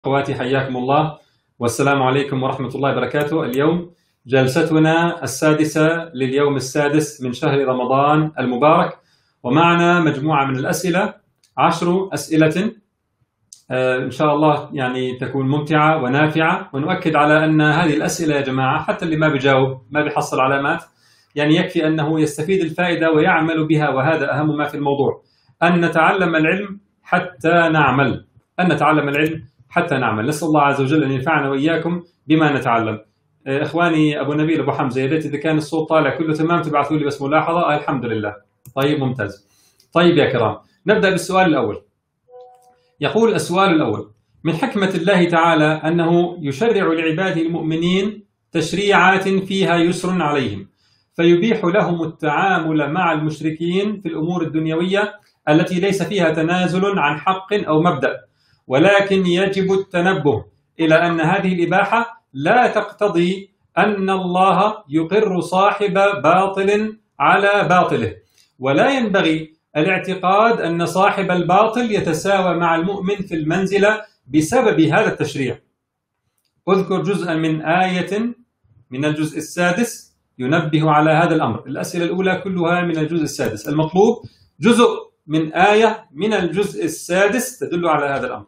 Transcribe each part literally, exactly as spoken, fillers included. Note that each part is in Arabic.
أخواتي حياكم الله والسلام عليكم ورحمة الله وبركاته. اليوم جلستنا السادسة لليوم السادس من شهر رمضان المبارك، ومعنا مجموعة من الأسئلة، عشر أسئلة إن شاء الله يعني تكون ممتعة ونافعة. ونؤكد على أن هذه الأسئلة يا جماعة حتى اللي ما بيجاوب ما بيحصل علامات، يعني يكفي أنه يستفيد الفائدة ويعمل بها، وهذا أهم ما في الموضوع، أن نتعلم العلم حتى نعمل، أن نتعلم العلم حتى نعمل. نسأل الله عز وجل أن ينفعنا وإياكم بما نتعلم. إخواني أبو نبيل أبو حمزة، يا ريت إذا كان الصوت طالع كله تمام تبعثوا لي بس ملاحظة. آه الحمد لله. طيب ممتاز. طيب يا كرام، نبدأ بالسؤال الأول. يقول السؤال الأول: من حكمة الله تعالى أنه يشرع لعباده المؤمنين تشريعات فيها يسر عليهم، فيبيح لهم التعامل مع المشركين في الأمور الدنيوية التي ليس فيها تنازل عن حق أو مبدأ، ولكن يجب التنبه إلى أن هذه الإباحة لا تقتضي أن الله يقر صاحب باطل على باطله، ولا ينبغي الاعتقاد أن صاحب الباطل يتساوى مع المؤمن في المنزلة بسبب هذا التشريع. أذكر جزءا من آية من الجزء السادس ينبه على هذا الأمر. الأسئلة الأولى كلها من الجزء السادس، المطلوب جزء من آية من الجزء السادس تدل على هذا الأمر.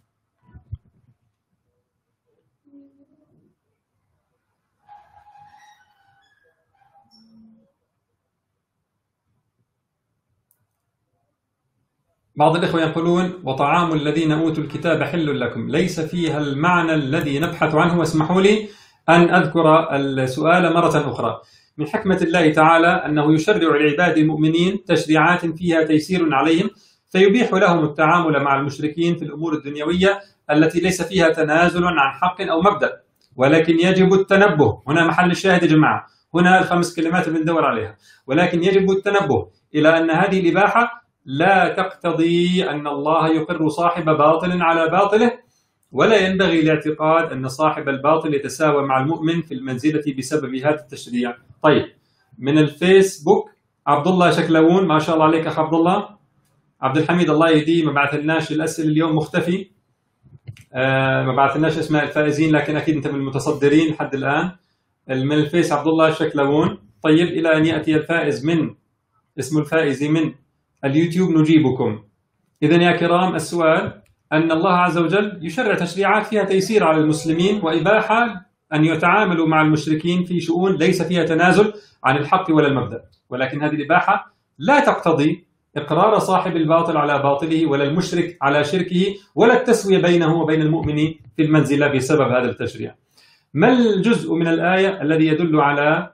بعض الإخوة يقولون: وطعام الذين أوتوا الكتاب حل لكم، ليس فيها المعنى الذي نبحث عنه. واسمحوا لي أن أذكر السؤال مرة أخرى. من حكمة الله تعالى أنه يشرع لعباد المؤمنين تشريعات فيها تيسير عليهم، فيبيح لهم التعامل مع المشركين في الأمور الدنيوية التي ليس فيها تنازل عن حق أو مبدأ، ولكن يجب التنبه. هنا محل الشاهد يا جماعة، هنا الخمس كلمات اللي بندور عليها. ولكن يجب التنبه إلى أن هذه الإباحة لا تقتضي أن الله يقر صاحب باطل على باطله، ولا ينبغي الاعتقاد أن صاحب الباطل يتساوى مع المؤمن في المنزلة بسبب هذا التشريع. طيب، من الفيسبوك عبد الله شكلون، ما شاء الله عليك أخ عبد الله. عبد الحميد الله يهديه، ما بعثلناش الأسئلة اليوم، مختفي. آه ما بعثلناش اسماء الفائزين، لكن أكيد أنت من المتصدرين لحد الآن. من الفيس عبد الله شكلون. طيب، إلى أن يأتي الفائز من اسم الفائز من اليوتيوب نجيبكم. إذن يا كرام، السؤال أن الله عز وجل يشرع تشريعات فيها تيسير على المسلمين وإباحة أن يتعاملوا مع المشركين في شؤون ليس فيها تنازل عن الحق ولا المبدأ، ولكن هذه الإباحة لا تقتضي إقرار صاحب الباطل على باطله، ولا المشرك على شركه، ولا التسوية بينه وبين المؤمن في المنزلة بسبب هذا التشريع. ما الجزء من الآية الذي يدل على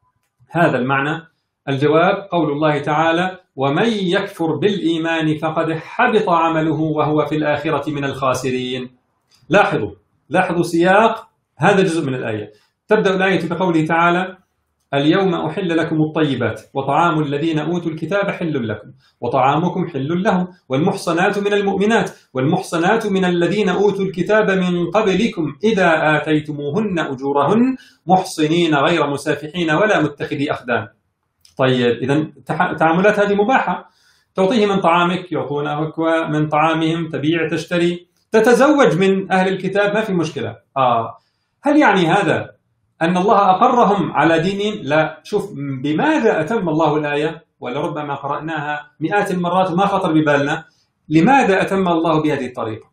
هذا المعنى؟ الجواب قول الله تعالى: ومن يكفر بالإيمان فقد حبط عمله وهو في الآخرة من الخاسرين. لاحظوا لاحظوا سياق هذا الجزء من الآية. تبدأ الآية بقوله تعالى: اليوم أحل لكم الطيبات وطعام الذين أوتوا الكتاب حل لكم وطعامكم حل لهم والمحصنات من المؤمنات والمحصنات من الذين أوتوا الكتاب من قبلكم إذا آتيتموهن أجورهن محصنين غير مسافحين ولا متخذي أخدان. طيب، إذن تعاملات هذه مباحة. تعطيه من طعامك يعطونك من طعامهم، تبيع تشتري، تتزوج من أهل الكتاب، ما في مشكلة. آه هل يعني هذا أن الله أقرهم على دينهم؟ لا. شوف بماذا أتم الله الآية، ولربما قرأناها مئات المرات وما خطر ببالنا. لماذا أتم الله بهذه الطريقة؟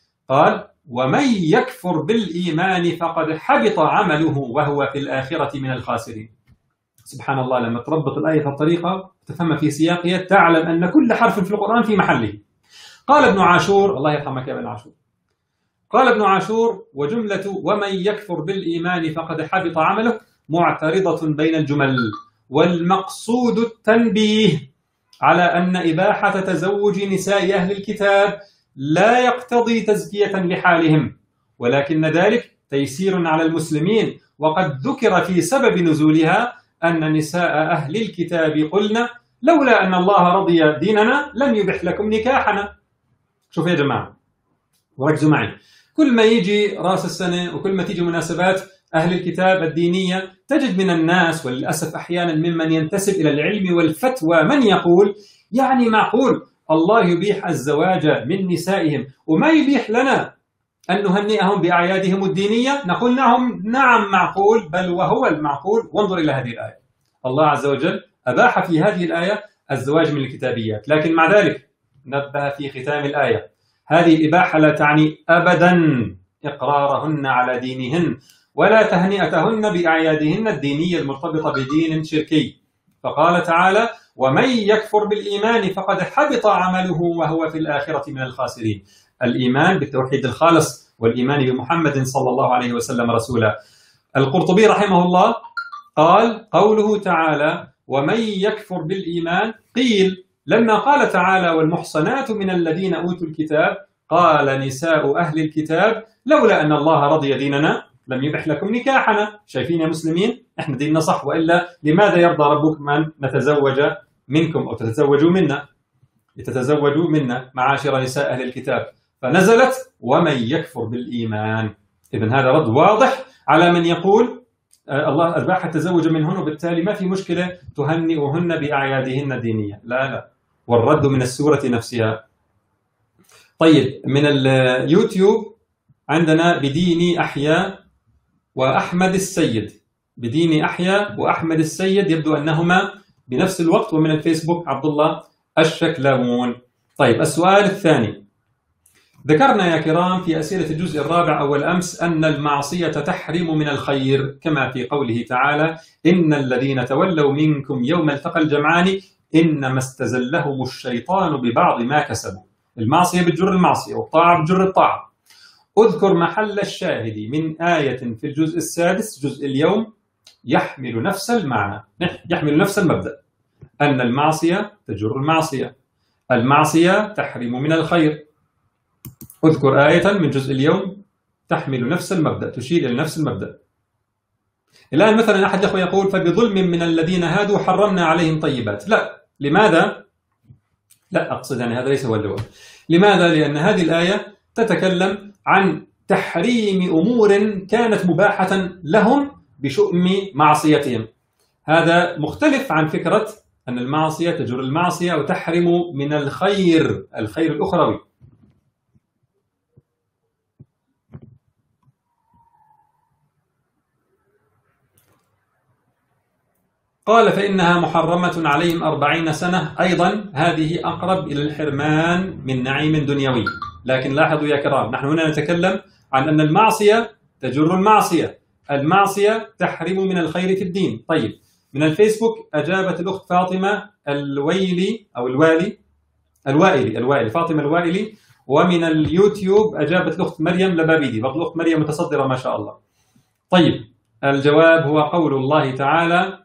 قال: ومن يكفر بالإيمان فقد حبط عمله وهو في الآخرة من الخاسرين. سبحان الله، لما تربط الآية في الطريقة تفهم في سياقها تعلم أن كل حرف في القرآن في محله. قال ابن عاشور، الله يرحمك يا ابن عاشور، قال ابن عاشور: وجملة ومن يكفر بالإيمان فقد حبط عمله معترضة بين الجمل، والمقصود التنبيه على أن إباحة تزوج نساء أهل الكتاب لا يقتضي تزكية لحالهم، ولكن ذلك تيسير على المسلمين. وقد ذكر في سبب نزولها أن نساء أهل الكتاب قلنا لولا أن الله رضي ديننا لم يبح لكم نكاحنا. شوف يا جماعة وركزوا معي، كل ما يجي رأس السنة وكل ما تيجي مناسبات أهل الكتاب الدينية تجد من الناس، وللأسف أحيانا ممن ينتسب إلى العلم والفتوى، من يقول يعني معقول الله يبيح الزواج من نسائهم وما يبيح لنا أن نهنئهم بأعيادهم الدينية؟ نقول نعم نعم معقول، بل وهو المعقول. وانظر إلى هذه الآية، الله عز وجل أباح في هذه الآية الزواج من الكتابيات، لكن مع ذلك نبه في ختام الآية هذه الإباحة لا تعني أبدا إقرارهن على دينهن ولا تهنئتهن بأعيادهن الدينية المرتبطة بدين شركي. فقال تعالى: ومن يكفر بالإيمان فقد حبط عمله وهو في الآخرة من الخاسرين. الإيمان بالتوحيد الخالص والإيمان بمحمد صلى الله عليه وسلم رسولا. القرطبي رحمه الله قال: قوله تعالى ومن يكفر بالإيمان، قيل لما قال تعالى والمحصنات من الذين أوتوا الكتاب قال نساء أهل الكتاب لولا أن الله رضي ديننا لم يبح لكم نكاحنا. شايفين يا مسلمين احنا ديننا صح، وإلا لماذا يرضى ربكم أن نتزوج منكم أو تتزوجوا منا لتتزوجوا منا معاشر نساء أهل الكتاب، فنزلت ومن يكفر بالإيمان. إذن هذا رد واضح على من يقول الله أباح التزوج منهن وبالتالي ما في مشكلة تهنئهن بأعيادهن الدينية. لا لا، والرد من السورة نفسها. طيب، من اليوتيوب عندنا بديني أحيا وأحمد السيد. بديني أحيا وأحمد السيد يبدو أنهما بنفس الوقت. ومن الفيسبوك عبد الله الشكلاوون. طيب، السؤال الثاني: ذكرنا يا كرام في أسئلة الجزء الرابع أول أمس أن المعصية تحرم من الخير، كما في قوله تعالى: إن الذين تولوا منكم يوم التقى الجمعان إنما استزلهم الشيطان ببعض ما كسبوا. المعصية بتجر المعصية والطاعة بتجر الطاعة. أذكر محل الشاهد من آية في الجزء السادس جزء اليوم يحمل نفس المعنى، يحمل نفس المبدأ، أن المعصية تجر المعصية، المعصية تحرم من الخير. أذكر آية من جزء اليوم تحمل نفس المبدأ، تشير إلى نفس المبدأ. الآن مثلا أحد الأخوة يقول: فبظلم من الذين هادوا حرمنا عليهم طيبات. لا، لماذا؟ لا أقصد يعني هذا ليس هو الجواب. لماذا؟ لأن هذه الآية تتكلم عن تحريم أمور كانت مباحة لهم بشؤم معصيتهم. هذا مختلف عن فكرة أن المعصية تجر المعصية وتحرم من الخير، الخير الأخروي. قال: فإنها محرمة عليهم أربعين سنة. أيضا هذه أقرب إلى الحرمان من نعيم دنيوي. لكن لاحظوا يا كرام، نحن هنا نتكلم عن أن المعصية تجر المعصية، المعصية تحرم من الخير في الدين. طيب، من الفيسبوك أجابت الأخت فاطمة الويلي أو الوالي الوائلي الوائلي فاطمة الوائلي. ومن اليوتيوب أجابت الأخت مريم لبابيدي. بقى الأخت مريم متصدرة ما شاء الله. طيب، الجواب هو قول الله تعالى: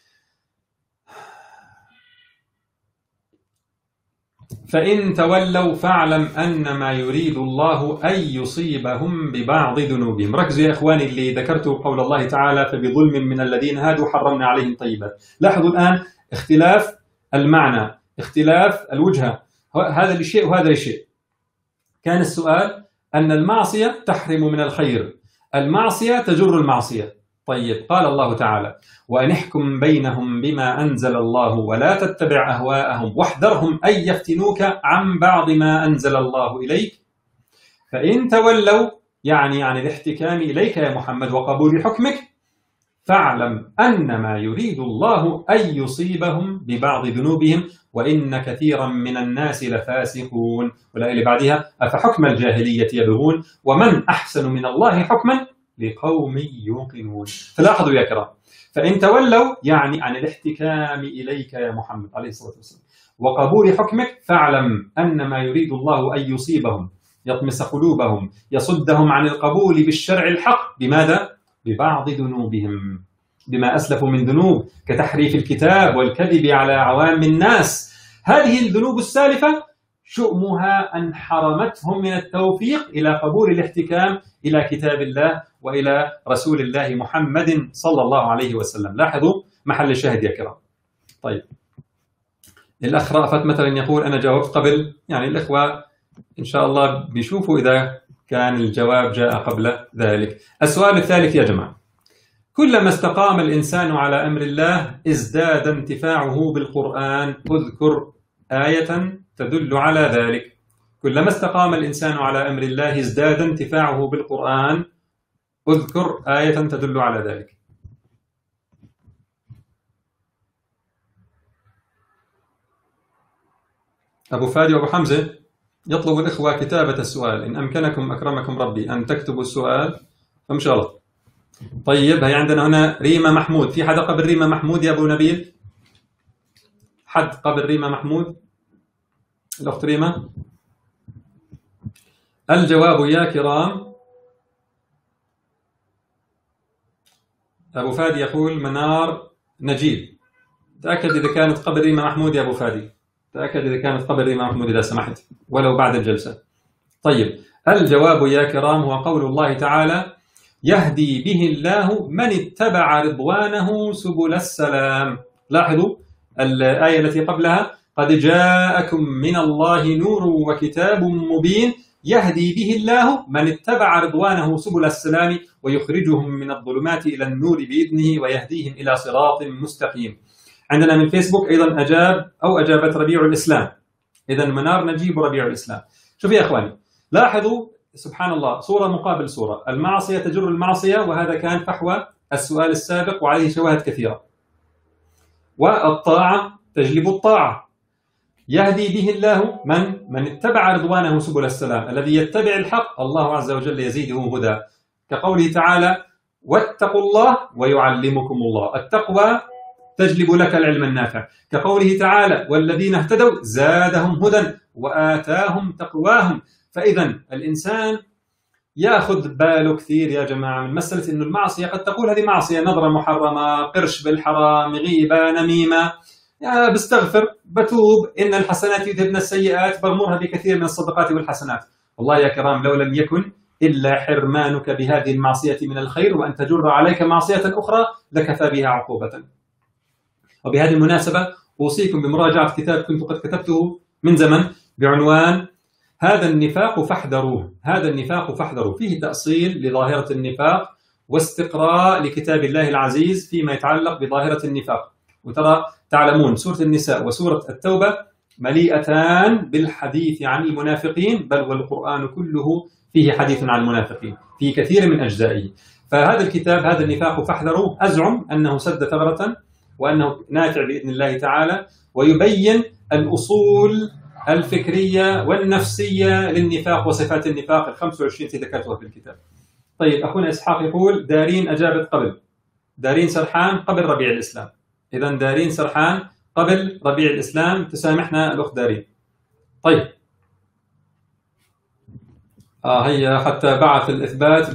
فإن تولوا فاعلم أنما يريد الله أن يصيبهم ببعض ذنوبهم. ركزوا يا إخواني اللي ذكرتوا قول الله تعالى: فبظلم من الذين هادوا حرمنا عليهم طيبات. لاحظوا الآن اختلاف المعنى، اختلاف الوجهة، هذا لشيء وهذا لشيء. كان السؤال أن المعصية تحرم من الخير، المعصية تجر المعصية. طيب، قال الله تعالى: وأن احكم بينهم بما أنزل الله ولا تتبع أهواءهم واحذرهم أن يفتنوك عن بعض ما أنزل الله إليك. فإن تولوا يعني عن الاحتكام إليك يا محمد وقبول حكمك، فاعلم أنما يريد الله أن يصيبهم ببعض ذنوبهم وإن كثيرا من الناس لفاسقون. والآية اللي بعدها: أفحكم الجاهلية يبغون ومن أحسن من الله حكما لقوم يوقنون. فلاحظوا يا كرام، فإن تولوا يعني عن الاحتكام إليك يا محمد عليه الصلاة والسلام وقبول حكمك، فاعلم أنما يريد الله أن يصيبهم، يطمس قلوبهم، يصدهم عن القبول بالشرع الحق. بماذا؟ ببعض ذنوبهم، بما أسلفوا من ذنوب كتحريف الكتاب والكذب على عوام الناس. هذه الذنوب السالفة شؤمها أن حرمتهم من التوفيق إلى قبول الاحتكام إلى كتاب الله وإلى رسول الله محمد صلى الله عليه وسلم. لاحظوا محل الشاهد يا كرام. طيب، الأخ رأفت مثلا يقول: أنا جاوبت قبل. يعني الإخوة إن شاء الله بيشوفوا إذا كان الجواب جاء قبل ذلك. السؤال الثالث يا جماعة: كلما استقام الإنسان على أمر الله ازداد انتفاعه بالقرآن. اذكر آية تدل على ذلك. كلما استقام الإنسان على أمر الله ازداد انتفاعه بالقرآن. اذكر آية تدل على ذلك. أبو فادي وأبو حمزة يطلب الإخوة كتابة السؤال. إن أمكنكم أكرمكم ربي أن تكتبوا السؤال فإن شاء الله. طيب، هي عندنا هنا ريما محمود. في حدا قبل ريما محمود يا أبو نبيل؟ حد قبل ريما محمود؟ الأخت ريما. الجواب يا كرام، أبو فادي يقول منار نجيب. تأكد إذا كانت قبل ريما محمود يا أبو فادي، تأكد إذا كانت قبل ريما محمود إذا سمحت، ولو بعد الجلسة. طيب، الجواب يا كرام هو قول الله تعالى: يهدي به الله من اتبع رضوانه سبل السلام. لاحظوا الآية التي قبلها: قد جاءكم من الله نور وكتاب مبين يهدي به الله من اتبع رضوانه سبل السلام ويخرجهم من الظلمات إلى النور بإذنه ويهديهم إلى صراط مستقيم. عندنا من فيسبوك أيضا أجاب أو أجابت ربيع الإسلام. إذا منار نجيب وربيع الإسلام. شوف يا أخواني، لاحظوا سبحان الله، صورة مقابل صورة. المعصية تجر المعصية، وهذا كان فحوى السؤال السابق وعليه شواهد كثيرة. والطاعة تجلب الطاعة. يهدي به الله من من اتبع رضوانه سبل السلام. الذي يتبع الحق الله عز وجل يزيده هدى، كقوله تعالى: واتقوا الله ويعلمكم الله. التقوى تجلب لك العلم النافع، كقوله تعالى: والذين اهتدوا زادهم هدى وآتاهم تقواهم. فإذا الإنسان ياخذ باله كثير يا جماعة من مسألة إنه المعصية قد تقول هذه معصية، نظرة محرمة، قرش بالحرام، غيبة، نميمة، يعني بستغفر، بتوب، إن الحسنات يذهبن السيئات، بغمرها بكثير من الصدقات والحسنات. والله يا كرام، لو لم يكن إلا حرمانك بهذه المعصية من الخير وأن تجر عليك معصية أخرى لكفى بها عقوبة. وبهذه المناسبة أوصيكم بمراجعة كتاب كنت قد كتبته من زمن بعنوان هذا النفاق فاحذروه. هذا النفاق فاحذروه، فيه تأصيل لظاهرة النفاق واستقراء لكتاب الله العزيز فيما يتعلق بظاهرة النفاق. وترى تعلمون سورة النساء وسورة التوبة مليئتان بالحديث عن المنافقين، بل والقرآن كله فيه حديث عن المنافقين في كثير من أجزائه. فهذا الكتاب هذا النفاق فاحذروه أزعم أنه سد ثغرة وأنه نافع بإذن الله تعالى، ويبين الأصول الفكرية والنفسية للنفاق وصفات النفاق الخمس وعشرين التي ذكرتها في الكتاب. طيب، أخونا إسحاق يقول دارين أجابت قبل، دارين سرحان قبل ربيع الإسلام. إذا دارين سرحان قبل ربيع الإسلام، تسامحنا الأخت دارين. طيب، آه هي حتى بعث الإثبات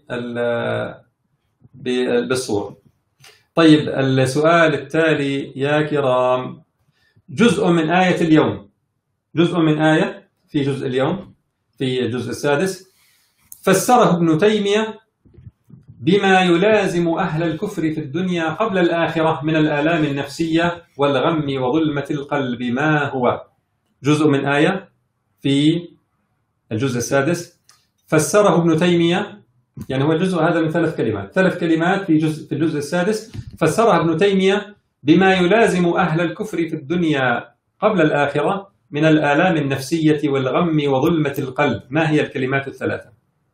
بالصورة. طيب، السؤال التالي يا كرام: جزء من آية اليوم، جزء من آية في جزء اليوم في الجزء السادس، فسره ابن تيمية بما يلازم أهل الكفر في الدنيا قبل الآخرة من الآلام النفسية والغم وظلمة القلب. ما هو؟ جزء من آية في الجزء السادس فسره ابن تيمية، يعني هو الجزء هذا من ثلاث كلمات، ثلاث كلمات في جزء في الجزء السادس، فسرها ابن تيمية بما يلازم أهل الكفر في الدنيا قبل الآخرة من الآلام النفسية والغم وظلمة القلب. ما هي الكلمات الثلاثة؟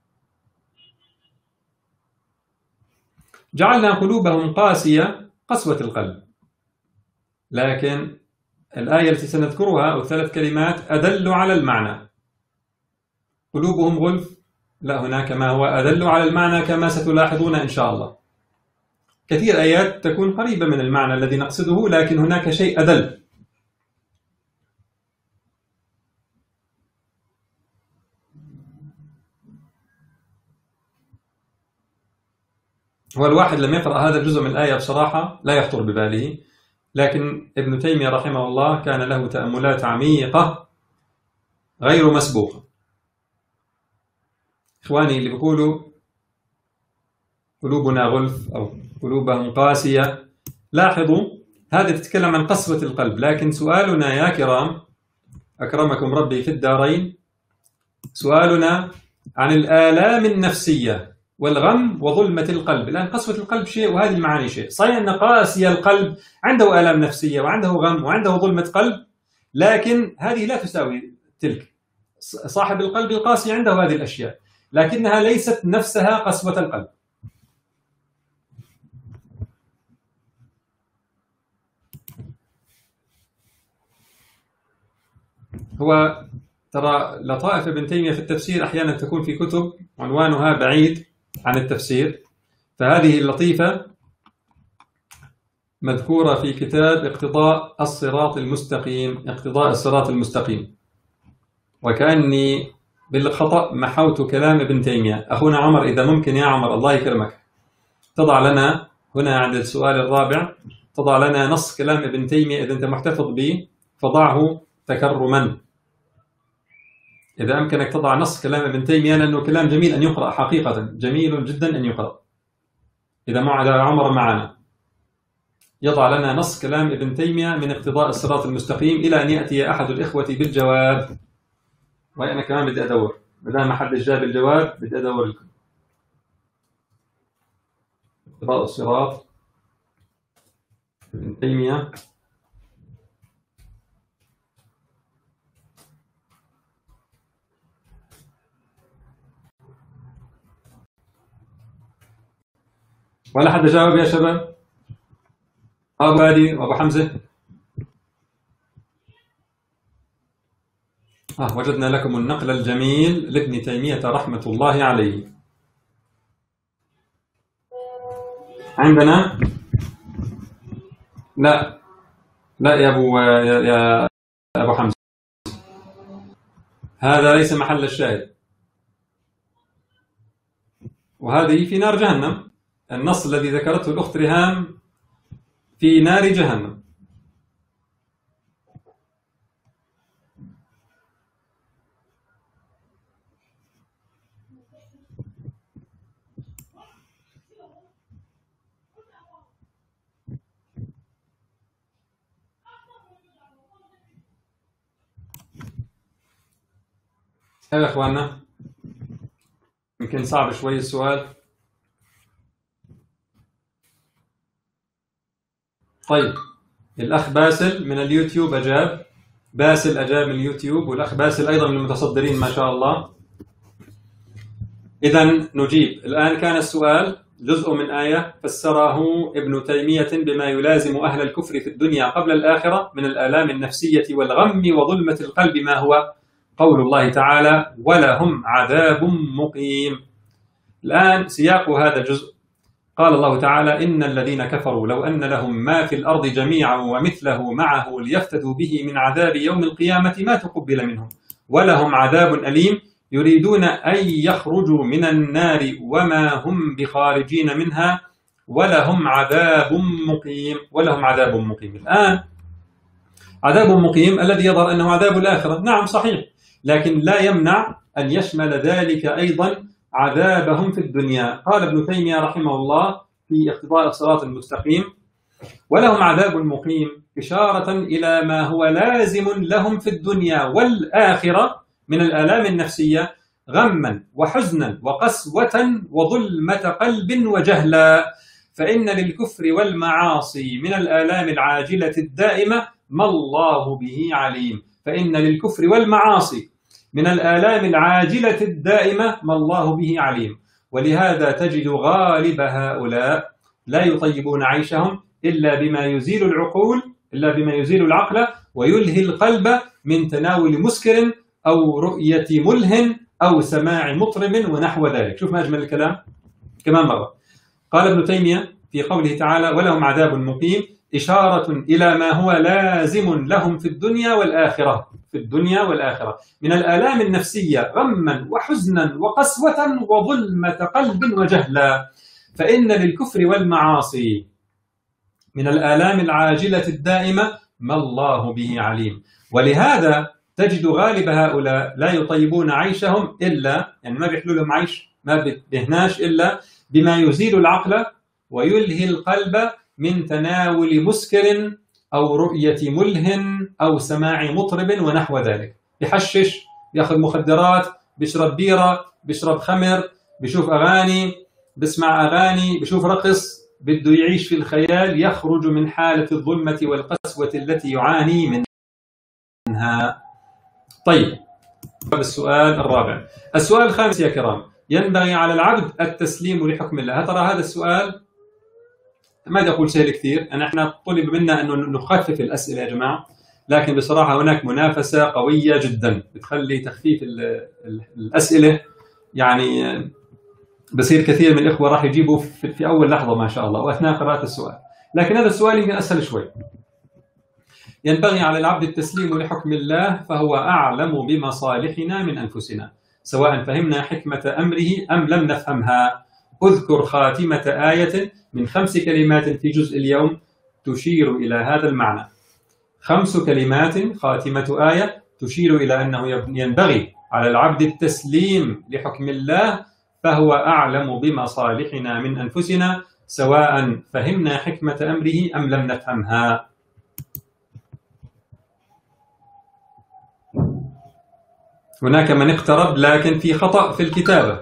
جعلنا قلوبهم قاسية قسوة القلب، لكن الآية التي سنذكرها أو الثلاث كلمات أدل على المعنى. قلوبهم غلف، لا، هناك ما هو أدل على المعنى كما ستلاحظون إن شاء الله. كثير آيات تكون قريبة من المعنى الذي نقصده، لكن هناك شيء أدل. هو الواحد لما يقرأ هذا الجزء من الآية بصراحة لا يخطر بباله، لكن ابن تيمية رحمه الله كان له تأملات عميقة غير مسبوقة. إخواني اللي بيقولوا قلوبنا غلف أو قلوبهم قاسية، لاحظوا هذا تتكلم عن قسوة القلب، لكن سؤالنا يا كرام أكرمكم ربي في الدارين، سؤالنا عن الآلام النفسية والغم وظلمة القلب. الآن قسوة القلب شيء وهذه المعاني شيء. صحيح أن قاسي القلب عنده آلام نفسية وعنده غم وعنده ظلمة قلب، لكن هذه لا تساوي تلك. صاحب القلب القاسي عنده هذه الأشياء، لكنها ليست نفسها قسوة القلب. هو ترى لطائف ابن تيمية في التفسير أحيانا تكون في كتب عنوانها بعيد عن التفسير، فهذه اللطيفة مذكورة في كتاب اقتضاء الصراط المستقيم، اقتضاء الصراط المستقيم، وكأني بالخطأ محوت كلام ابن تيمية. أخونا عمر إذا ممكن يا عمر الله يكرمك تضع لنا هنا عند السؤال الرابع، تضع لنا نص كلام ابن تيمية إذا أنت محتفظ به فضعه تكرما. إذا أمكنك تضع نص كلام ابن تيمية، لأنه كلام جميل أن يقرأ، حقيقة جميل جدا أن يقرأ. إذا مع عمر معنا يضع لنا نص كلام ابن تيمية من اقتضاء الصراط المستقيم إلى أن يأتي أحد الإخوة بالجواب. وأنا كمان بدي أدور، بدل ما حد جاب الجواب بدي أدور لكم. اقتضاء الصراط ابن تيمية ولا حد جاوب يا شباب؟ أبو هادي وأبو حمزة. آه وجدنا لكم النقل الجميل لابن تيمية رحمة الله عليه. عندنا لا لا يا أبو يا, يا أبو حمزة، هذا ليس محل الشاهد، وهذه في نار جهنم. النص الذي ذكرته الأخت ريهام في نار جهنم. يا إخواننا يمكن صعب شوي السؤال. طيب الأخ باسل من اليوتيوب أجاب، باسل أجاب من اليوتيوب، والأخ باسل أيضا من المتصدرين ما شاء الله. إذن نجيب. الآن كان السؤال جزء من آية فسره ابن تيمية بما يلازم أهل الكفر في الدنيا قبل الآخرة من الآلام النفسية والغم وظلمة القلب، ما هو؟ قول الله تعالى ولهم عذاب مقيم. الآن سياق هذا الجزء قال الله تعالى إن الذين كفروا لو أن لهم ما في الأرض جميعا ومثله معه ليفتدوا به من عذاب يوم القيامة ما تقبل منهم ولهم عذاب أليم يريدون أن يخرجوا من النار وما هم بخارجين منها ولهم عذاب مقيم. ولهم عذاب مقيم. الآن عذاب مقيم الذي يظهر أنه عذاب الآخرة، نعم صحيح، لكن لا يمنع أن يشمل ذلك أيضا عذابهم في الدنيا. قال ابن تيمية رحمه الله في اقتضاء الصراط المستقيم ولهم عذاب مقيم إشارة إلى ما هو لازم لهم في الدنيا والآخرة من الآلام النفسية، غما وحزنا وقسوة وظلمة قلب وجهلا. فإن للكفر والمعاصي من الآلام العاجلة الدائمة ما الله به عليم. فإن للكفر والمعاصي من الآلام العاجلة الدائمة ما الله به عليم. ولهذا تجد غالب هؤلاء لا يطيبون عيشهم إلا بما يزيل العقول إلا بما يزيل العقل ويلهي القلب من تناول مسكر أو رؤية ملهٍ أو سماع مطرب ونحو ذلك. شوف ما أجمل الكلام كمان مرة. قال ابن تيمية في قوله تعالى ولهم عذاب مقيم إشارة إلى ما هو لازم لهم في الدنيا والآخرة في الدنيا والآخرة من الآلام النفسية غما وحزنا وقسوة وظلمة قلب وجهلا. فإن للكفر والمعاصي من الآلام العاجلة الدائمة ما الله به عليم. ولهذا تجد غالب هؤلاء لا يطيبون عيشهم إلا يعني ما بيحلوا لهم عيش، ما بيهناش إلا بما يزيل العقل ويلهي القلب من تناول مسكر أو رؤية مله أو سماع مطرب ونحو ذلك. يحشش، يأخذ مخدرات، بيشرب بيرة، بيشرب خمر، بيشوف أغاني، بيسمع أغاني، بيشوف رقص، بده يعيش في الخيال، يخرج من حالة الظلمة والقسوة التي يعاني منها. طيب السؤال الرابع. السؤال الخامس يا كرام: ينبغي على العبد التسليم لحكم الله. ترى هذا السؤال ما بدي أقول سهل كثير، أنا إحنا طلب منا أنه نخفف الأسئلة يا جماعة، لكن بصراحة هناك منافسة قوية جدا بتخلي تخفيف الأسئلة يعني بصير كثير من الإخوة راح يجيبوا في أول لحظة ما شاء الله وأثناء قراءة السؤال، لكن هذا السؤال يمكن أسهل شوي. ينبغي على العبد التسليم لحكم الله فهو أعلم بمصالحنا من أنفسنا سواء فهمنا حكمة أمره أم لم نفهمها. أذكر خاتمة آية من خمس كلمات في جزء اليوم تشير إلى هذا المعنى. خمس كلمات خاتمة آية تشير إلى أنه ينبغي على العبد التسليم لحكم الله فهو أعلم بمصالحنا من أنفسنا سواء فهمنا حكمة أمره أم لم نفهمها. هناك من اقترب لكن في خطأ في الكتابة.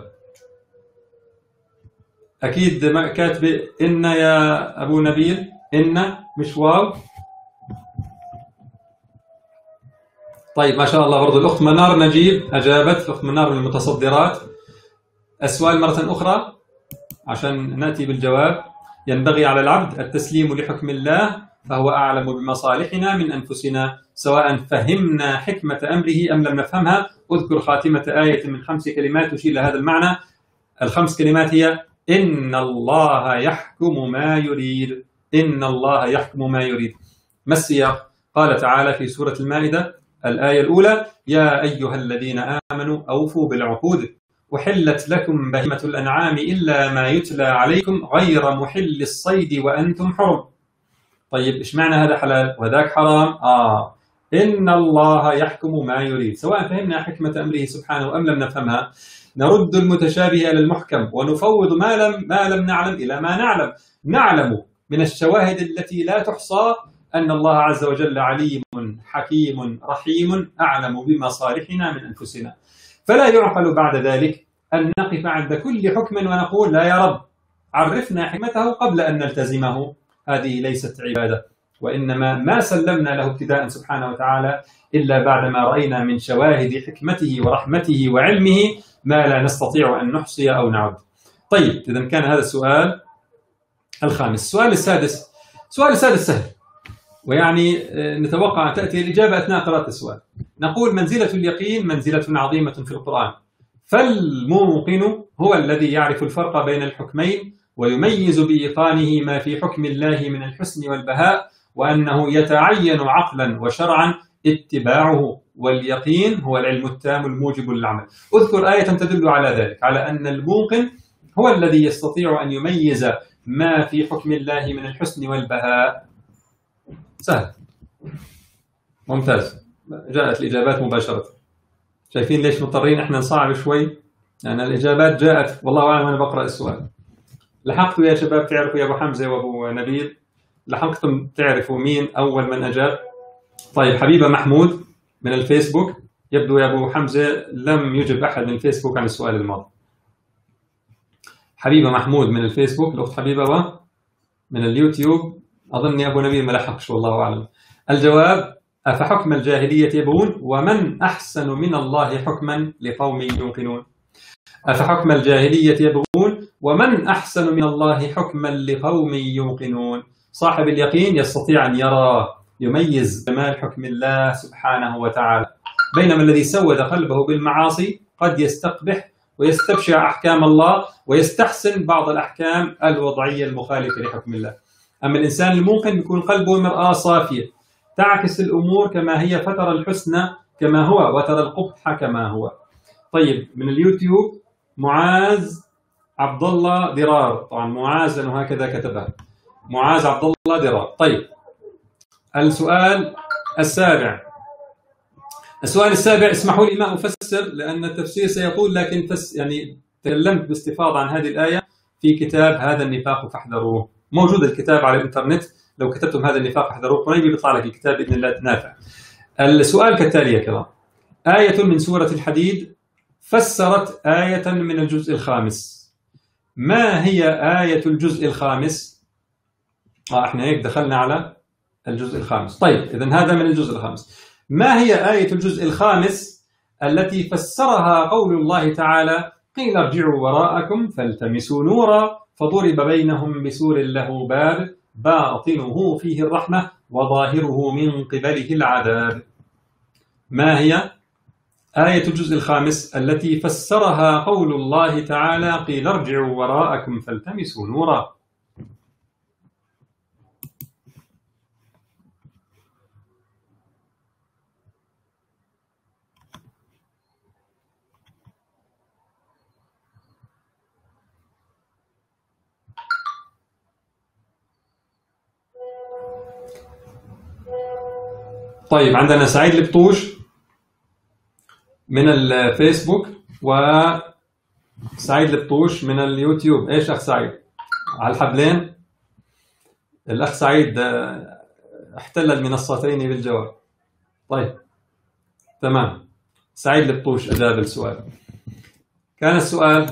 أكيد ما كاتب إن يا أبو نبيل، إن مش واو. طيب ما شاء الله. برضو الأخت منار نجيب أجابت، الأخت منار من المتصدرات. السؤال مرة أخرى عشان نأتي بالجواب. ينبغي على العبد التسليم لحكم الله فهو أعلم بمصالحنا من أنفسنا سواء فهمنا حكمة أمره أم لم نفهمها. أذكر خاتمة آية من خمس كلمات تشير إلى هذا المعنى. الخمس كلمات هي: إن الله يحكم ما يريد. إن الله يحكم ما يريد. ما السياق؟ قال تعالى في سورة المائدة الآية الأولى: يا أيها الذين آمنوا أوفوا بالعقود أحلت لكم بهيمة الأنعام إلا ما يتلى عليكم غير محل الصيد وأنتم حرم. طيب إيش معنى هذا حلال وذاك حرام؟ آه إن الله يحكم ما يريد. سواء فهمنا حكمة أمره سبحانه أم لم نفهمها نرد المتشابه إلى المحكم ونفوض ما لم ما لم نعلم إلى ما نعلم. نعلم من الشواهد التي لا تحصى أن الله عز وجل عليم حكيم رحيم أعلم بمصالحنا من أنفسنا، فلا يعقل بعد ذلك أن نقف عند كل حكم ونقول لا يا رب عرفنا حكمته قبل أن نلتزمه. هذه ليست عبادة، وإنما ما سلمنا له ابتداء سبحانه وتعالى إلا بعدما رأينا من شواهد حكمته ورحمته وعلمه ما لا نستطيع أن نحصي أو نعد. طيب إذا كان هذا السؤال الخامس. السؤال السادس. السؤال السادس سهل، ويعني نتوقع أن تأتي الإجابة أثناء قراءة السؤال. نقول: منزلة اليقين منزلة عظيمة في القرآن، فالموقن هو الذي يعرف الفرق بين الحكمين ويميز بإيقانه ما في حكم الله من الحسن والبهاء، وأنه يتعين عقلا وشرعا اتباعه، واليقين هو العلم التام الموجب للعمل. أذكر آية تدل على ذلك، على أن الموقن هو الذي يستطيع أن يميز ما في حكم الله من الحسن والبهاء. سهل ممتاز. جاءت الإجابات مباشرة. شايفين ليش مضطرين احنا نصعب شوي؟ يعني الإجابات جاءت والله أعلم وأنا بقرأ السؤال. لحقتوا يا شباب تعرفوا يا أبو حمزة وأبو نبيل؟ لحقتم تعرفوا مين أول من أجاب؟ طيب حبيبة محمود من الفيسبوك. يبدو يا أبو حمزة لم يجب أحد من الفيسبوك عن السؤال الماضي. حبيبة محمود من الفيسبوك، الأخت حبيبة من اليوتيوب أظن يا أبو نبيل ما لحقش والله أعلم. الجواب: أفحكم الجاهلية يبغون ومن أحسن من الله حكما لقوم يوقنون. أفحكم الجاهلية يبغون ومن أحسن من الله حكما لقوم يوقنون. صاحب اليقين يستطيع أن يرى يميز جمال حكم الله سبحانه وتعالى، بينما الذي سود قلبه بالمعاصي قد يستقبح ويستبشع أحكام الله ويستحسن بعض الأحكام الوضعية المخالفة لحكم الله. أما الإنسان الموقن بيكون قلبه مرآة صافية تعكس الأمور كما هي، فترى الحسن كما هو وترى القبح كما هو. طيب من اليوتيوب معاذ عبد الله درار، طبعا معاذ لأنه هكذا كتبها، معاذ عبد الله درار. طيب السؤال السابع. السؤال السابع اسمحوا لي ما أفسر لأن التفسير سيطول، لكن فس يعني تكلمت باستفاضة عن هذه الآية في كتاب هذا النفاق فاحذروه. موجود الكتاب على الإنترنت، لو كتبتم هذا النفاق فاحذروه قريب بيطلع لك الكتاب بإذن الله نافع. السؤال كالتالي يا كرام: آية من سورة الحديد فسرت آية من الجزء الخامس. ما هي آية الجزء الخامس؟ آه احنا هيك دخلنا على الجزء الخامس. طيب إذن هذا من الجزء الخامس. ما هي آية الجزء الخامس التي فسرها قول الله تعالى قيل ارجعوا وراءكم فالتمسوا نورا فضرب بينهم بسور له باب باطنه فيه الرحمة وظاهره من قبله العذاب. ما هي آية الجزء الخامس التي فسرها قول الله تعالى قيل ارجعوا وراءكم فالتمسوا نورا؟ طيب، عندنا سعيد البطوش من الفيسبوك وسعيد البطوش من اليوتيوب. ايش اخ سعيد؟ على الحبلين. الاخ سعيد احتل المنصتين بالجواب. طيب تمام، سعيد البطوش اجاب السؤال. كان السؤال: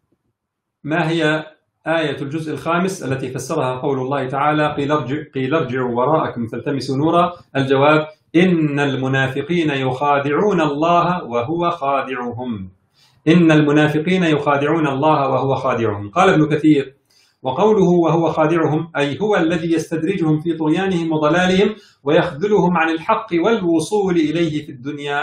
ما هي آية الجزء الخامس التي فسرها قول الله تعالى قيل ارجعوا قيل ارجعوا وراءكم فالتمسوا نورا؟ الجواب: إن المنافقين يخادعون الله وهو خادعهم. إن المنافقين يخادعون الله وهو خادعهم. قال ابن كثير: وقوله وهو خادعهم أي هو الذي يستدرجهم في طغيانهم وضلالهم ويخذلهم عن الحق والوصول إليه في الدنيا،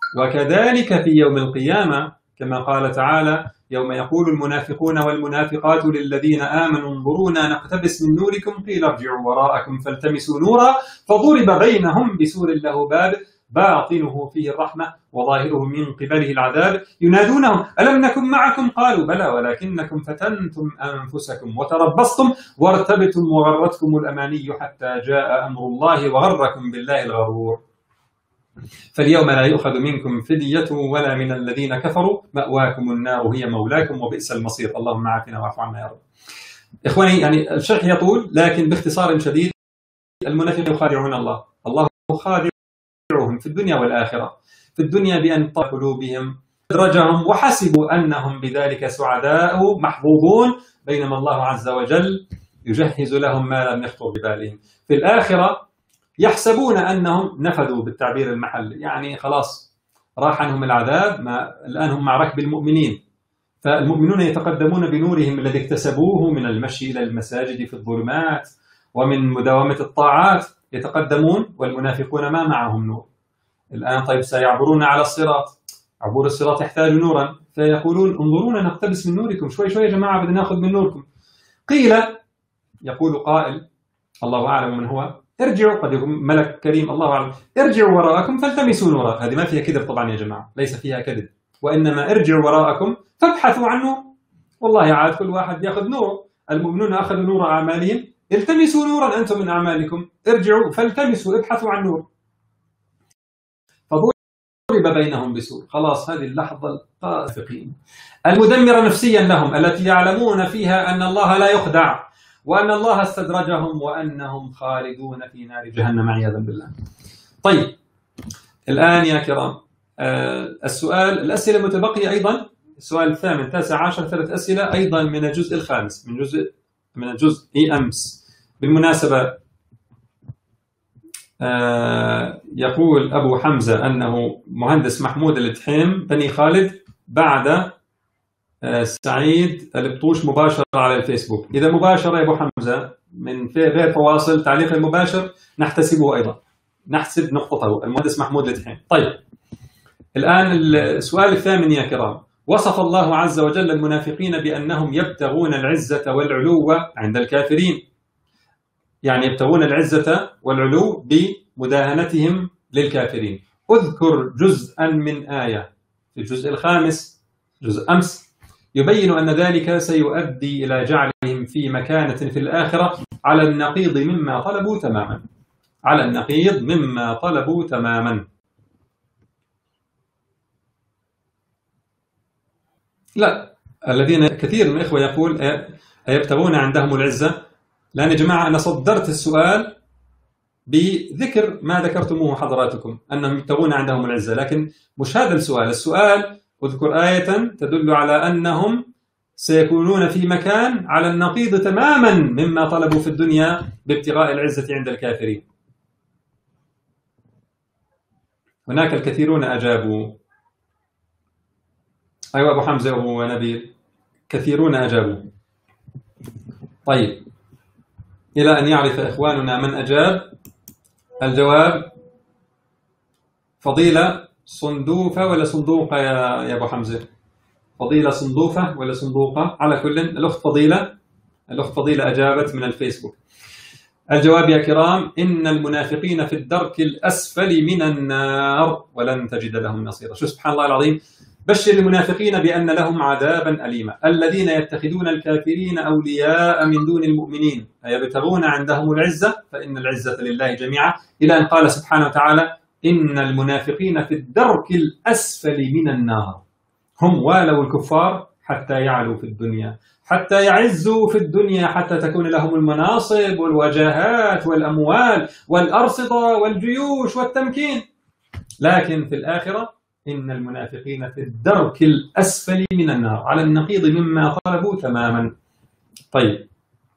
وكذلك في يوم القيامة، كما قال تعالى: يوم يقول المنافقون والمنافقات للذين آمنوا انظرونا نقتبس من نوركم قيل ارجعوا وراءكم فالتمسوا نورا فضرب بينهم بسور له باب باطنه فيه الرحمة وظاهره من قبله العذاب ينادونهم ألم نكن معكم قالوا بلى ولكنكم فتنتم أنفسكم وتربصتم وارتبتم وغرتكم الأماني حتى جاء أمر الله وغركم بالله الغرور فاليوم لا يؤخذ منكم فدية ولا من الذين كفروا مأواكم النار هي مولاكم وبئس المصير. اللهم عافنا واعف عنا يا رب. إخواني، يعني الشرح يطول لكن باختصار شديد: المنافقون يخادعون الله، الله خادعهم في الدنيا والآخرة. في الدنيا بأن طال قلوبهم أدرجهم وحسبوا أنهم بذلك سعداء محظوظون، بينما الله عز وجل يجهز لهم ما لم يخطر ببالهم. في الآخرة يحسبون أنهم نفذوا بالتعبير المحلي، يعني خلاص راح عنهم العذاب، ما الآن هم مع ركب المؤمنين، فالمؤمنون يتقدمون بنورهم الذي اكتسبوه من المشي إلى المساجد في الظلمات ومن مداومة الطاعات، يتقدمون والمنافقون ما معهم نور. الآن طيب سيعبرون على الصراط، عبور الصراط يحتاج نورا، فيقولون انظرونا نقتبس من نوركم، شوي شوي يا جماعة بدنا ناخذ من نوركم. قيل، يقول قائل الله أعلم من هو: ارجعوا، قد يكون ملك كريم الله أعلم، ارجعوا وراءكم فالتمسوا نورا. هذه ما فيها كذب طبعا يا جماعة، ليس فيها كذب، وإنما ارجعوا وراءكم فابحثوا عن نور. والله عاد كل واحد يأخذ نور، المؤمنون أخذوا نور أعمالهم، التمسوا نورا أنتم من أعمالكم، ارجعوا فالتمسوا ابحثوا عن نور. فضرب بينهم بسور. خلاص هذه اللحظة القاسفين المدمرة نفسيا لهم، التي يعلمون فيها أن الله لا يخدع وأن الله استدرجهم وأنهم خالدون في نار جهنم عياذا بالله. طيب الآن يا كرام، آه السؤال الأسئلة متبقية أيضا. السؤال الثامن تاسع عشر ثلاث أسئلة أيضا من الجزء الخامس، من جزء من الجزء أمس. بالمناسبة آه يقول أبو حمزة أنه مهندس محمود التحيم بني خالد بعد سعيد البطوش مباشرة على الفيسبوك. إذا مباشرة يا أبو حمزة من غير فواصل، تعليق المباشر نحتسبه أيضا، نحسب نقطته، المهندس محمود التحيم. طيب الآن السؤال الثامن يا كرام: وصف الله عز وجل المنافقين بأنهم يبتغون العزة والعلو عند الكافرين، يعني يبتغون العزة والعلو بمداهنتهم للكافرين. أذكر جزءا من آية في الجزء الخامس جزء أمس يبين أن ذلك سيؤدي إلى جعلهم في مكانة في الآخرة على النقيض مما طلبوا تماما، على النقيض مما طلبوا تماما. لا، الذين كثير من الإخوة يقول أيبتغون عندهم العزة. لأن يا جماعة أنا صدرت السؤال بذكر ما ذكرتموه حضراتكم أنهم يبتغون عندهم العزة، لكن مش هذا السؤال. السؤال اذكر آية تدل على أنهم سيكونون في مكان على النقيض تماما مما طلبوا في الدنيا بابتغاء العزة عند الكافرين. هناك الكثيرون أجابوا أيوة أبو حمزة وأبو نبيل، كثيرون أجابوا. طيب، إلى أن يعرف إخواننا من أجاب. الجواب فضيلة صندوفة ولا صندوقة يا يا أبو حمزة؟ فضيلة صندوفة ولا صندوقة؟ على كل، الأخت فضيلة الأخت فضيلة أجابت من الفيسبوك. الجواب يا كرام: إن المنافقين في الدرك الأسفل من النار ولن تجد لهم نصيرا. شو سبحان الله العظيم. بشر المنافقين بأن لهم عذابا أليما. الذين يتخذون الكافرين أولياء من دون المؤمنين أيبتغون عندهم العزة فإن العزة لله جميعا، إلى أن قال سبحانه وتعالى: إن المنافقين في الدرك الأسفل من النار. هم والوا الكفار حتى يعلوا في الدنيا، حتى يعزوا في الدنيا، حتى تكون لهم المناصب والوجاهات والأموال والأرصدة والجيوش والتمكين. لكن في الآخرة إن المنافقين في الدرك الأسفل من النار، على النقيض مما طلبوا تماما. طيب،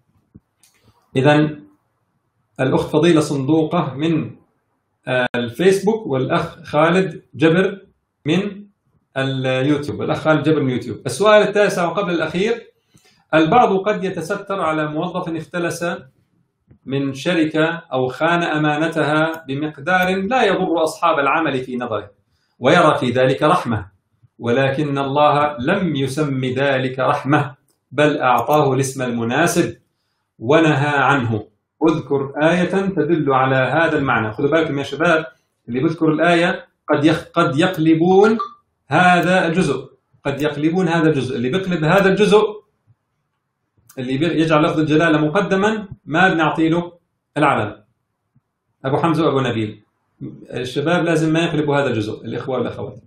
إذن الأخت فضيلة صندوقة من الفيسبوك، والأخ خالد جبر من اليوتيوب، والأخ خالد جبر من اليوتيوب. السؤال التاسع وقبل الأخير: البعض قد يتستر على موظف افتلس من شركة أو خان أمانتها بمقدار لا يضر أصحاب العمل في نظره ويرى في ذلك رحمة، ولكن الله لم يسم ذلك رحمة، بل أعطاه الاسم المناسب ونهى عنه. اذكر آية تدل على هذا المعنى. خذوا بالكم يا شباب، اللي بذكر الآية قد قد يقلبون هذا الجزء، قد يقلبون هذا الجزء. اللي بيقلب هذا الجزء، اللي يجعل لفظ الجلالة مقدما، ما بنعطي له العلم. أبو حمزة وأبو نبيل، الشباب لازم ما يقلبوا هذا الجزء، الإخوة والأخوات.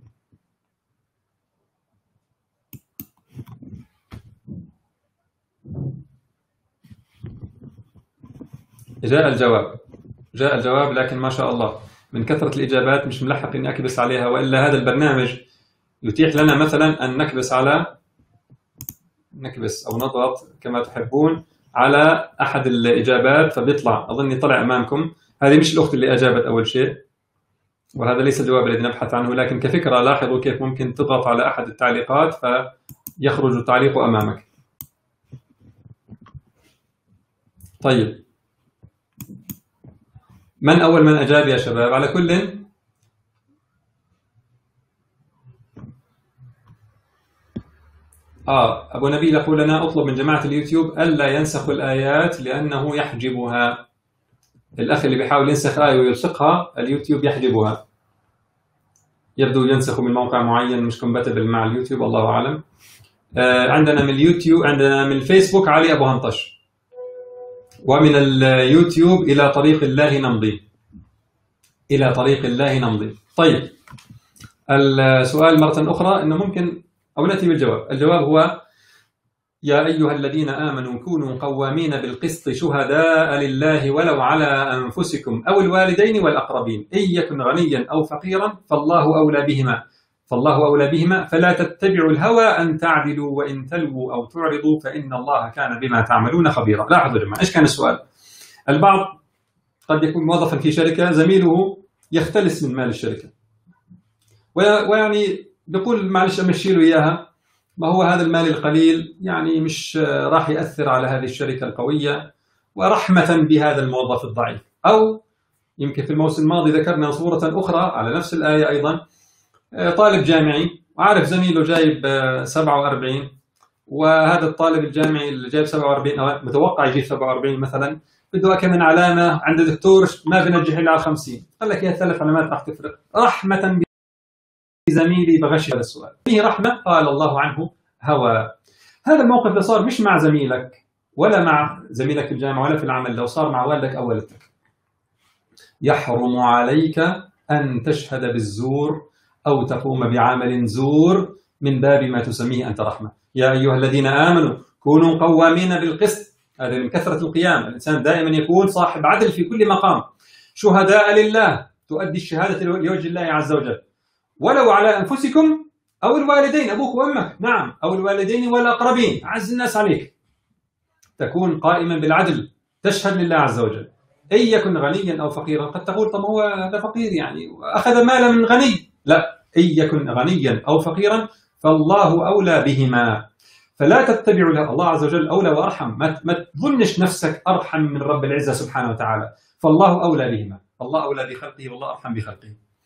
جاء الجواب جاء الجواب لكن ما شاء الله من كثرة الإجابات مش ملحق إني أكبس عليها، وإلا هذا البرنامج يتيح لنا مثلا أن نكبس على نكبس أو نضغط كما تحبون على أحد الإجابات فبيطلع. أظني طلع أمامكم. هذه مش الأخت اللي أجابت أول شيء، وهذا ليس الجواب الذي نبحث عنه، لكن كفكرة لاحظوا كيف ممكن تضغط على أحد التعليقات فيخرج التعليق أمامك. طيب، من أول من أجاب يا شباب؟ على كل آه أبو نبيل يقول لنا: أطلب من جماعة اليوتيوب ألا ينسخوا الآيات لأنه يحجبها. الأخ اللي بيحاول ينسخ آية ويلصقها اليوتيوب يحجبها، يبدو ينسخ من موقع معين مش كومباتبل مع اليوتيوب، الله أعلم. آه عندنا من اليوتيوب، عندنا من الفيسبوك علي أبو هنطش، ومن اليوتيوب إلى طريق الله نمضي، إلى طريق الله نمضي. طيب، السؤال مرة أخرى إنه ممكن أو نأتي بالجواب. الجواب هو: يا أيها الذين آمنوا كونوا قوامين بالقسط شهداء لله ولو على أنفسكم أو الوالدين والأقربين إن يكن غنيا أو فقيرا فالله أولى بهما فالله أولى بهما فلا تتبعوا الهوى أن تعدلوا وإن تلووا أو تعرضوا فإن الله كان بما تعملون خبيرا. لاحظوا يا جماعة إيش كان السؤال. البعض قد يكون موظفا في شركة، زميله يختلس من مال الشركة ويعني بيقول معلش أمشي له إياها، ما هو هذا المال القليل يعني مش راح يأثر على هذه الشركة القوية، ورحمة بهذا الموظف الضعيف. أو يمكن في الموسم الماضي ذكرنا صورة أخرى على نفس الآية أيضا، طالب جامعي وعارف زميله جايب سبعة وأربعين، وهذا الطالب الجامعي اللي جايب سبعة وأربعين أو متوقع يجيب سبعة وأربعين مثلا بده كم علامة عند الدكتور ما بنجح إلا على خمسين، قال لك هي ثلاث علامات راح تفرق. رحمة بزميلي بغش هذا السؤال، فيه رحمة قال الله عنه هوى. هذا الموقف اللي صار مش مع زميلك ولا مع زميلك في الجامعة ولا في العمل، لو صار مع والدك أو والدتك. يحرم عليك أن تشهد بالزور أو تقوم بعمل زور من باب ما تسميه أنت رحمة. يا أيها الذين آمنوا كونوا قوامين بالقسط، هذا من كثرة القيام، الإنسان دائما يكون صاحب عدل في كل مقام، شهداء لله، تؤدي الشهادة لوجه الله عز وجل، ولو على أنفسكم أو الوالدين، أبوك وأمك، نعم، أو الوالدين والأقربين، أعز الناس عليك، تكون قائما بالعدل، تشهد لله عز وجل. إن يكن غنيا أو فقيرا، قد تقول طب هو هذا فقير يعني أخذ مالا من غني، لا، إن يكن غنيا أو فقيرا فالله أولى بهما. فلا تتبعوا الهوى، الله عز وجل أولى وأرحم، ما ما تظنش نفسك أرحم من رب العزة سبحانه وتعالى، فالله أولى بهما، الله أولى بخلقه والله أرحم بخلقه.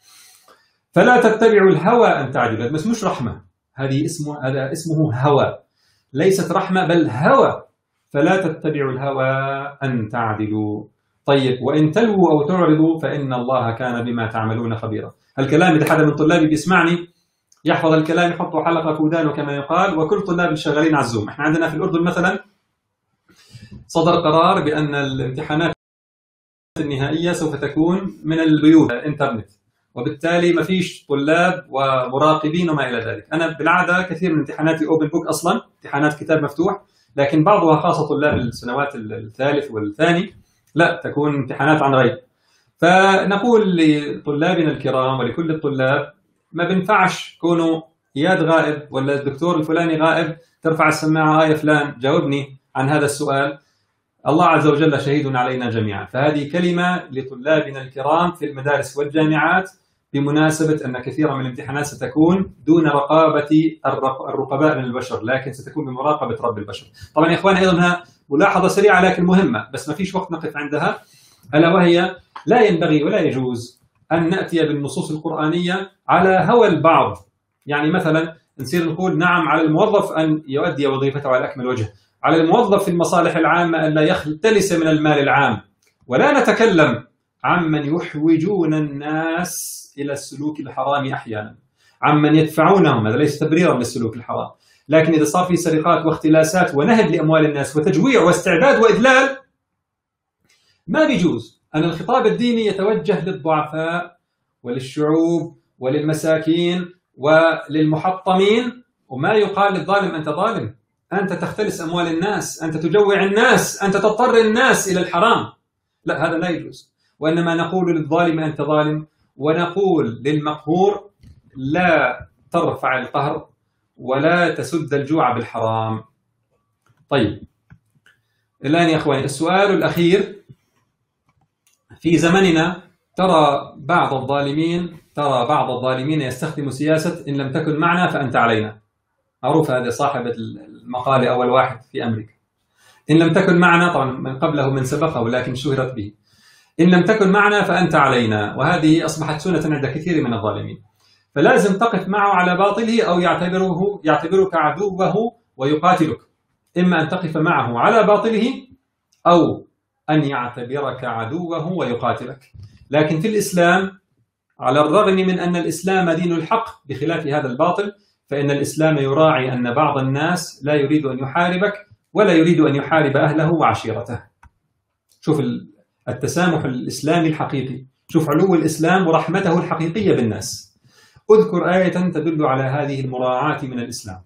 فلا تتبعوا الهوى أن تعدلوا، بس مش رحمة، هذه اسمه هذا اسمه هوى، ليست رحمة بل هوى. فلا تتبعوا الهوى أن تعدلوا. طيب، وإن تلووا أو تعرضوا فإن الله كان بما تعملون خبيرا. الكلام إذا حدا من طلابي بيسمعني يحفظ الكلام، يحطوا حلقة في ودانه كما يقال، وكل طلاب الشغالين على الزوم. احنا عندنا في الأردن مثلا صدر قرار بأن الامتحانات النهائية سوف تكون من البيوت الانترنت، وبالتالي ما فيش طلاب ومراقبين وما إلى ذلك. أنا بالعادة كثير من امتحاناتي أوبن بوك أصلا، امتحانات كتاب مفتوح، لكن بعضها خاصة طلاب السنوات الثالث والثاني لا، تكون امتحانات عن غيب. فنقول لطلابنا الكرام ولكل الطلاب ما بينفعش كونوا إياد غائب ولا الدكتور الفلاني غائب ترفع السماعة: آه يا فلان جاوبني عن هذا السؤال، الله عز وجل شهيد علينا جميعا. فهذه كلمة لطلابنا الكرام في المدارس والجامعات بمناسبة أن كثيرا من الامتحانات ستكون دون رقابة الرقباء من البشر، لكن ستكون بمراقبة رب البشر. طبعا يا إخواني أيضا هنا ملاحظة سريعة لكن مهمة، بس ما فيش وقت نقف عندها، ألا وهي لا ينبغي ولا يجوز أن نأتي بالنصوص القرآنية على هوى البعض. يعني مثلا نصير نقول نعم على الموظف أن يؤدي وظيفته على أكمل وجه، على الموظف في المصالح العامة أن لا يختلس من المال العام، ولا نتكلم عمن يحوجون الناس إلى السلوك الحرام أحيانا، عمن يدفعونهم، هذا ليس تبريرا للسلوك الحرام. لكن إذا صار في سرقات واختلاسات ونهب لأموال الناس وتجويع واستعباد وإذلال ما بيجوز. أن الخطاب الديني يتوجه للضعفاء وللشعوب وللمساكين وللمحطمين، وما يقال للظالم أنت ظالم، أنت تختلس أموال الناس، أنت تجوع الناس، أنت تضطر الناس إلى الحرام. لا، هذا لا يجوز. وإنما نقول للظالم أنت ظالم، ونقول للمقهور لا ترفع القهر ولا تسد الجوع بالحرام. طيب، الآن يا أخواني السؤال الأخير: في زمننا ترى بعض الظالمين ترى بعض الظالمين يستخدم سياسة إن لم تكن معنا فأنت علينا. معروف، هذا صاحبة المقالة أول واحد في أمريكا. إن لم تكن معنا، طبعا من قبله من سبقه لكن شهرت به، إن لم تكن معنا فأنت علينا، وهذه أصبحت سنة عند كثير من الظالمين. فلازم تقف معه على باطله أو يعتبره يعتبرك عدوه ويقاتلك، إما أن تقف معه على باطله أو أن يعتبرك عدوه ويقاتلك. لكن في الإسلام على الرغم من أن الإسلام دين الحق بخلاف هذا الباطل، فإن الإسلام يراعي أن بعض الناس لا يريد أن يحاربك ولا يريد أن يحارب أهله وعشيرته. شوف التسامح الإسلامي الحقيقي، شوف علو الإسلام ورحمته الحقيقية بالناس. أذكر آية تدل على هذه المراعاة من الإسلام.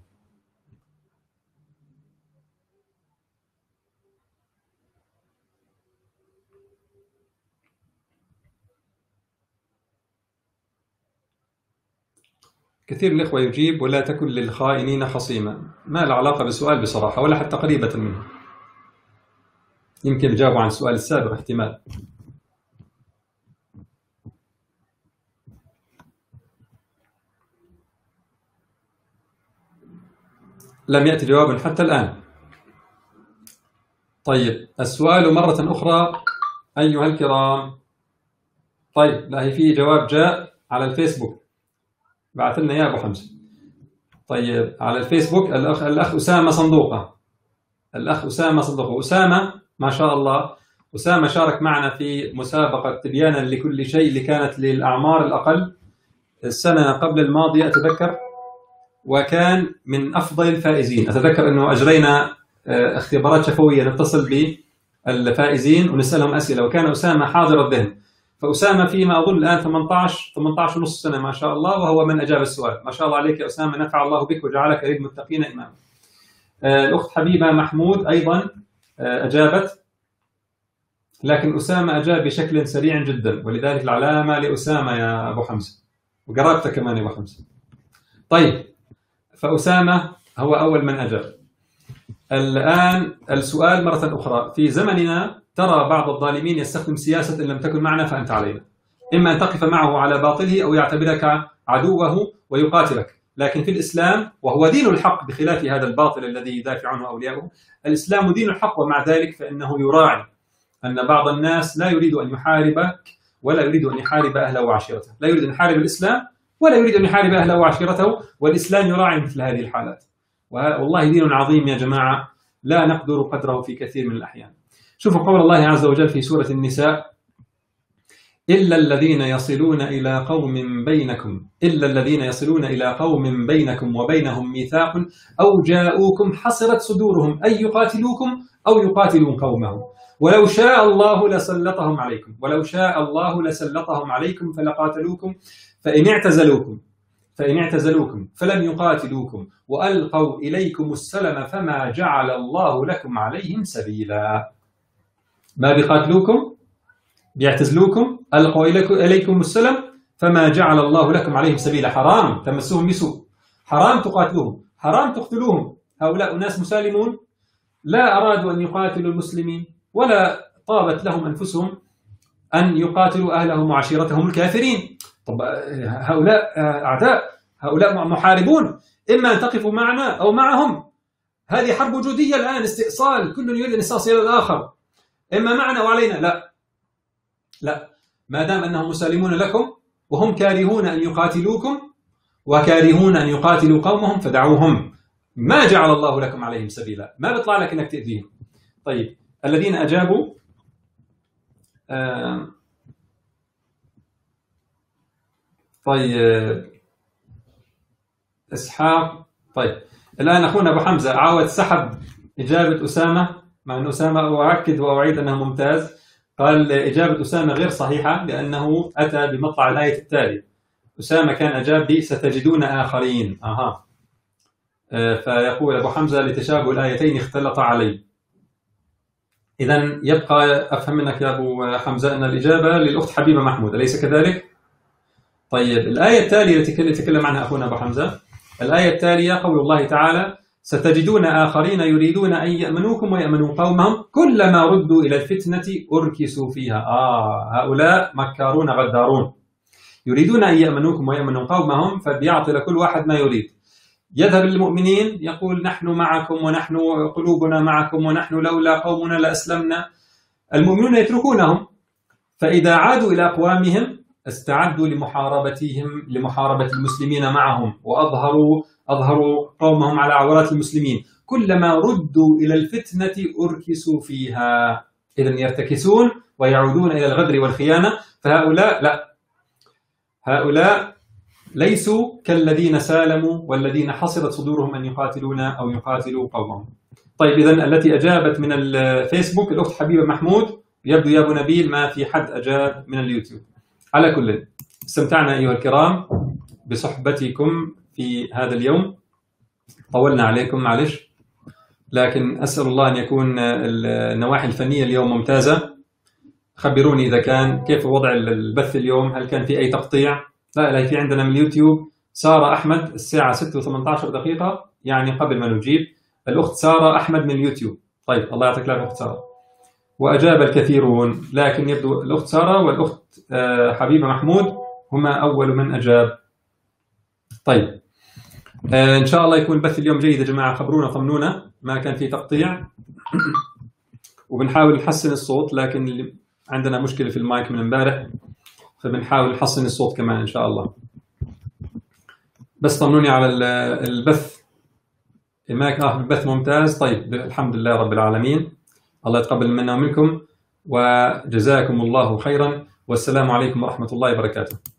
كثير من الإخوة يجيب: ولا تكن للخائنين خصيما. ما له علاقة بالسؤال بصراحة ولا حتى قريبة منه. يمكن جاوبوا عن السؤال السابق احتمال. لم يأتي جواب حتى الآن. طيب، السؤال مرة أخرى أيها الكرام. طيب، لا، هي في جواب جاء على الفيسبوك، بعث لنا يا أبو حمزة. طيب، على الفيسبوك الأخ الأخ أسامة صندوقة الأخ أسامة صندوقة أسامة ما شاء الله. أسامة شارك معنا في مسابقة تبيانا لكل شيء اللي كانت للأعمار الأقل السنة قبل الماضية أتذكر، وكان من أفضل الفائزين. أتذكر أنه أجرينا اختبارات شفوية نتصل بالفائزين ونسألهم أسئلة، وكان أسامة حاضر الذهن. فأسامة فيما أظن الآن ثمانية عشر ثمانية عشر ونص سنة ما شاء الله، وهو من أجاب السؤال. ما شاء الله عليك يا أسامة، نفع الله بك وجعلك للمتقين إماما. الأخت حبيبة محمود أيضا أجابت، لكن أسامة أجاب بشكل سريع جدا، ولذلك العلامة لأسامة يا أبو حمزة، وقرابته كمان يا أبو حمزة. طيب، فأسامة هو أول من أجاب. الآن السؤال مرة أخرى: في زمننا ترى بعض الظالمين يستخدم سياسة إن لم تكن معنا فأنت علينا، إما أن تقف معه على باطله أو يعتبرك عدوه ويقاتلك. لكن في الإسلام، وهو دين الحق بخلاف هذا الباطل الذي يدافع عنه أولياؤه، الإسلام دين الحق، ومع ذلك فإنه يراعي أن بعض الناس لا يريد أن يحاربك ولا يريد أن يحارب أهله وعشيرته، لا يريد أن يحارب الإسلام ولا يريد أن يحارب أهله وعشيرته، والإسلام يراعي مثل هذه الحالات. والله دين عظيم يا جماعة، لا نقدر قدره في كثير من الأحيان. شوفوا قول الله عز وجل في سورة النساء: إلا الذين يصلون إلى قوم بينكم إلا الذين يصلون إلى قوم بينكم وبينهم ميثاق أو جاءوكم حصرت صدورهم أن يقاتلوكم أو يقاتلوا قومهم ولو شاء الله لسلطهم عليكم ولو شاء الله لسلطهم عليكم فلقاتلوكم فإن اعتزلوكم فإن اعتزلوكم فلم يقاتلوكم وألقوا إليكم السلم فما جعل الله لكم عليهم سبيلا. ما بيقاتلوكم، بيعتزلوكم، ألقوا إليكم السلم فما جعل الله لكم عليهم سبيلا. حرام تمسوهم بسوء، حرام تقاتلوهم، حرام تقتلوهم. هؤلاء ناس مسالمون لا أرادوا أن يقاتلوا المسلمين ولا طابت لهم أنفسهم أن يقاتلوا أهلهم وعشيرتهم الكافرين. طب هؤلاء أعداء، هؤلاء محاربون، إما أن تقفوا معنا أو معهم. هذه حرب وجودية الآن، استئصال، كل يريد أن يستأصل الآخر، إما معنا أو علينا. لا لا، ما دام أنهم مسالمون لكم وهم كارهون أن يقاتلوكم وكارهون أن يقاتلوا قومهم فدعوهم، ما جعل الله لكم عليهم سبيلا، ما بيطلع لك أنك تأذيهم. طيب الذين أجابوا آه طيب إسحاق. طيب الآن أخونا أبو حمزة عاود سحب إجابة أسامة، مع أن أسامة أؤكد وأعيد أنها ممتاز. قال إجابة أسامة غير صحيحة لأنه أتى بمطلع الآية التالي. أسامة كان أجاب بي ستجدون آخرين. أها. فيقول أبو حمزة لتشابه الآيتين اختلط علي. إذن يبقى أفهم منك يا أبو حمزة أن الإجابة للأخت حبيبة محمود، أليس كذلك؟ طيب الآية التالية التي يتكلم عنها أخونا أبو حمزة، الآية التالية قول الله تعالى: ستجدون آخرين يريدون أن يأمنوكم ويأمنوا قومهم كلما ردوا إلى الفتنة أركسوا فيها. آه هؤلاء مكارون غدارون، يريدون أن يأمنوكم ويأمنوا قومهم، فبيعطي لكل واحد ما يريد. يذهب للمؤمنين يقول: نحن معكم ونحن قلوبنا معكم ونحن لولا قومنا لأسلمنا. المؤمنون يتركونهم، فإذا عادوا إلى أقوامهم استعدوا لمحاربتهم لمحاربة المسلمين معهم، وأظهروا أظهروا قومهم على عورات المسلمين. كلما ردوا إلى الفتنة أركسوا فيها، إذن يرتكسون ويعودون إلى الغدر والخيانة. فهؤلاء لا، هؤلاء ليسوا كالذين سالموا والذين حصرت صدورهم أن يقاتلونا أو يقاتلوا قومهم. طيب إذن التي أجابت من الفيسبوك الأخت حبيبة محمود، يبدو يا أبو نبيل ما في حد أجاب من اليوتيوب. على كل، استمتعنا أيها الكرام بصحبتكم في هذا اليوم، طولنا عليكم معلش، لكن أسأل الله أن يكون النواحي الفنية اليوم ممتازة. خبروني إذا كان كيف وضع البث اليوم، هل كان في أي تقطيع؟ لا لا، في عندنا من اليوتيوب سارة أحمد الساعة ستة وثمانية عشر دقيقة، يعني قبل ما نجيب الأخت سارة أحمد من اليوتيوب. طيب الله يعطيك العافية أخت سارة. وأجاب الكثيرون، لكن يبدو الأخت سارة والأخت حبيبة محمود هما أول من أجاب. طيب إن شاء الله يكون البث اليوم جيد يا جماعة، خبرونا طمنونا ما كان في تقطيع. وبنحاول نحسن الصوت، لكن عندنا مشكلة في المايك من امبارح، فبنحاول نحسن الصوت كمان إن شاء الله. بس طمنوني على البث. المايك آه البث ممتاز. طيب الحمد لله رب العالمين، الله يتقبل منا ومنكم، وجزاكم الله خيرا، والسلام عليكم ورحمة الله وبركاته.